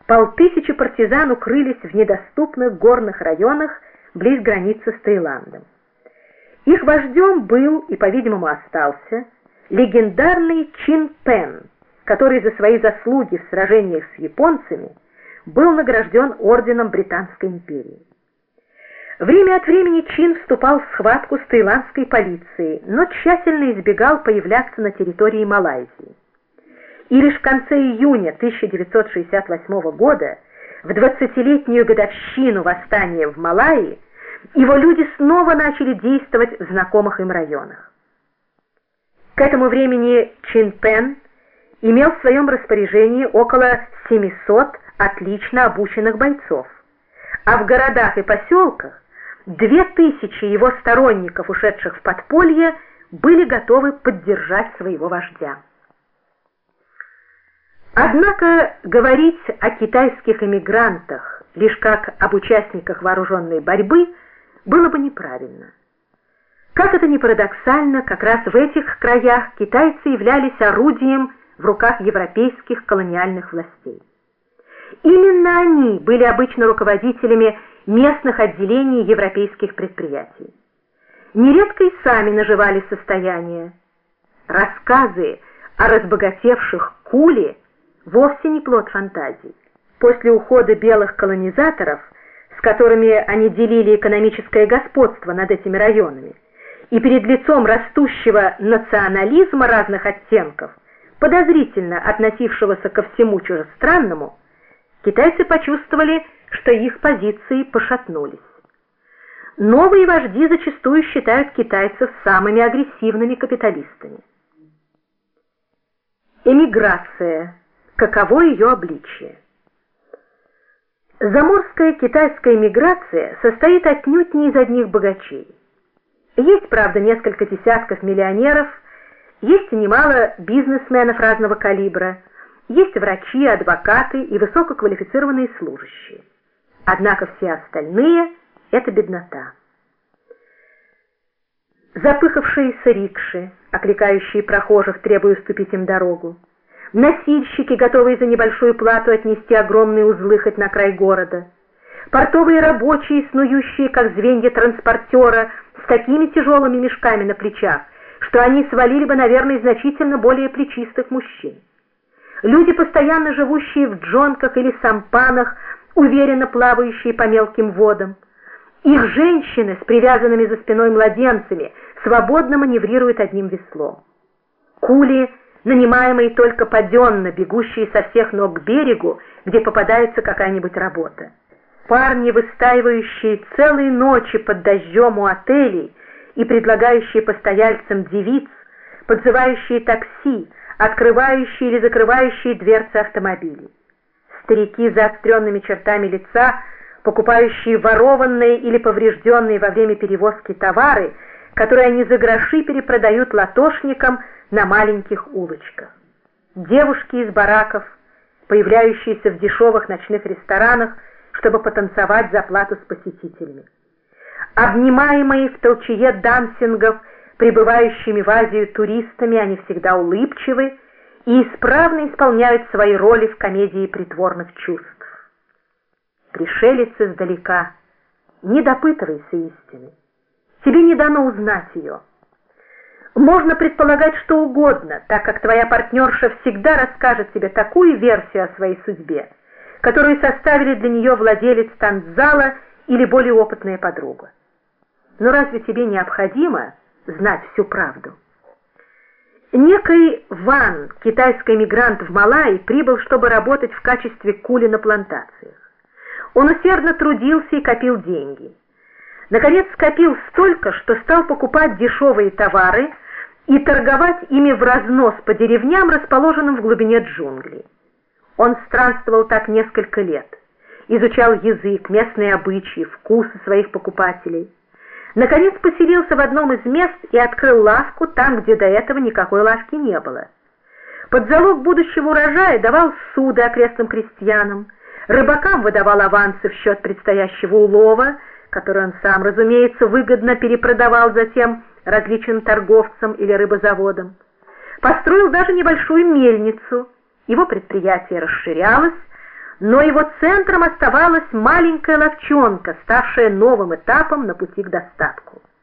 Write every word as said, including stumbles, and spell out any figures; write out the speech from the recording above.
Полтысячи партизан укрылись в недоступных горных районах близ границы с Таиландом. Их вождем был и, по-видимому, остался легендарный Чин Пен, который за свои заслуги в сражениях с японцами был награжден орденом Британской империи. Время от времени Чин вступал в схватку с таиландской полицией, но тщательно избегал появляться на территории Малайзии. И лишь в конце июня тысяча девятьсот шестьдесят восьмого года, в двадцатилетнюю годовщину восстания в Малайи, его люди снова начали действовать в знакомых им районах. К этому времени Чин Пен имел в своем распоряжении около семисот отлично обученных бойцов, а в городах и поселках две тысячи его сторонников, ушедших в подполье, были готовы поддержать своего вождя. Однако говорить о китайских эмигрантах лишь как об участниках вооруженной борьбы было бы неправильно. Как это ни парадоксально, как раз в этих краях китайцы являлись орудием в руках европейских колониальных властей. Именно они были обычно руководителями местных отделений европейских предприятий. Нередко и сами наживали состояние. Рассказы о разбогатевших кули вовсе не плод фантазий. После ухода белых колонизаторов, с которыми они делили экономическое господство над этими районами, и перед лицом растущего национализма разных оттенков, подозрительно относившегося ко всему чужестранному, китайцы почувствовали, что их позиции пошатнулись. Новые вожди зачастую считают китайцев самыми агрессивными капиталистами. Эмиграция. Каково ее обличие? Заморская китайская эмиграция состоит отнюдь не из одних богачей. Есть, правда, несколько десятков миллионеров, есть и немало бизнесменов разного калибра, есть врачи, адвокаты и высококвалифицированные служащие. Однако все остальные – это беднота. Запыхавшиеся рикши, окликающие прохожих, требуя уступить им дорогу, носильщики, готовые за небольшую плату отнести огромные узлы хоть на край города, портовые рабочие, снующие, как звенья транспортера, с такими тяжелыми мешками на плечах, что они свалили бы, наверное, значительно более плечистых мужчин. Люди, постоянно живущие в джонках или сампанах, уверенно плавающие по мелким водам. Их женщины с привязанными за спиной младенцами свободно маневрируют одним веслом. Кули, нанимаемые только паденно, бегущие со всех ног к берегу, где попадается какая-нибудь работа. Парни, выстаивающие целые ночи под дождем у отелей и предлагающие постояльцам девиц, подзывающие такси, открывающие или закрывающие дверцы автомобилей. Старики с заостренными чертами лица, покупающие ворованные или поврежденные во время перевозки товары, которые они за гроши перепродают латошникам на маленьких улочках. Девушки из бараков, появляющиеся в дешевых ночных ресторанах, чтобы потанцевать за плату с посетителями. Обнимаемые в толчее дансингов, прибывающими в Азию туристами, они всегда улыбчивы и исправно исполняют свои роли в комедии притворных чувств. Пришелец издалека, не допытывайся истины. Тебе не дано узнать ее. Можно предполагать что угодно, так как твоя партнерша всегда расскажет тебе такую версию о своей судьбе, которую составили для нее владелец танцзала или более опытная подруга. Но разве тебе необходимо знать всю правду? Некий Ван, китайский эмигрант в Малайи, прибыл, чтобы работать в качестве кули на плантациях. Он усердно трудился и копил деньги. Наконец скопил столько, что стал покупать дешевые товары и торговать ими в разнос по деревням, расположенным в глубине джунглей. Он странствовал так несколько лет, изучал язык, местные обычаи, вкусы своих покупателей. Наконец поселился в одном из мест и открыл лавку там, где до этого никакой лавки не было. Под залог будущего урожая давал суды окрестным крестьянам, рыбакам выдавал авансы в счет предстоящего улова, который он сам, разумеется, выгодно перепродавал затем различным торговцам или рыбозаводам. Построил даже небольшую мельницу. Его предприятие расширялось, но его центром оставалась маленькая ловчонка, ставшая новым этапом на пути к достатку.